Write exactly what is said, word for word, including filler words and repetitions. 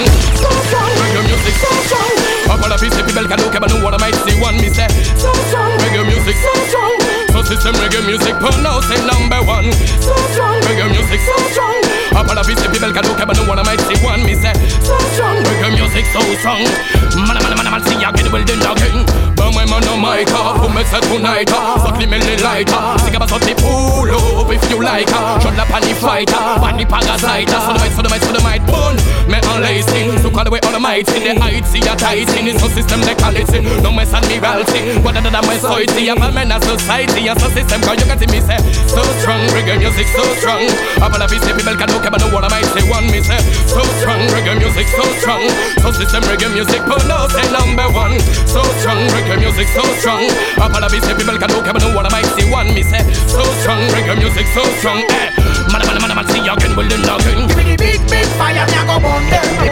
so strong. Reggae music so strong. Up all of these people can look, but no one might see one. Me say so strong. Reggae music so strong. So system reggae music pronounced number one. So strong. Reggae music so strong. Up all of these people can look, but no one might see one. Me say so strong. Reggae music so strong. Man, man, man, man, see again, well done again. But my man on my car, who makes it tonight? Suckly me the lighter. Think about something pull up if you like. Shut up on the fighter, on the parasite. So the might, so the might, so the might burn. Me unlacing, so call away all the might in the heights. See a tight in the system they call it. No mess and me reality. What other than my society? I'm a man of society. And so system cause you can see me say so strong, reggae music so strong. Up all of these people can look, but no one might say one. Me say so strong, reggae music so strong. So system reggae music put no say number one. So strong, reggae music so strong. Up all of these people can look, but no one might see one. Me say so strong, reggae music so strong. Eh, man, man, man, man, see again, will do nothing. Give me the big, big fire, me a go burn them.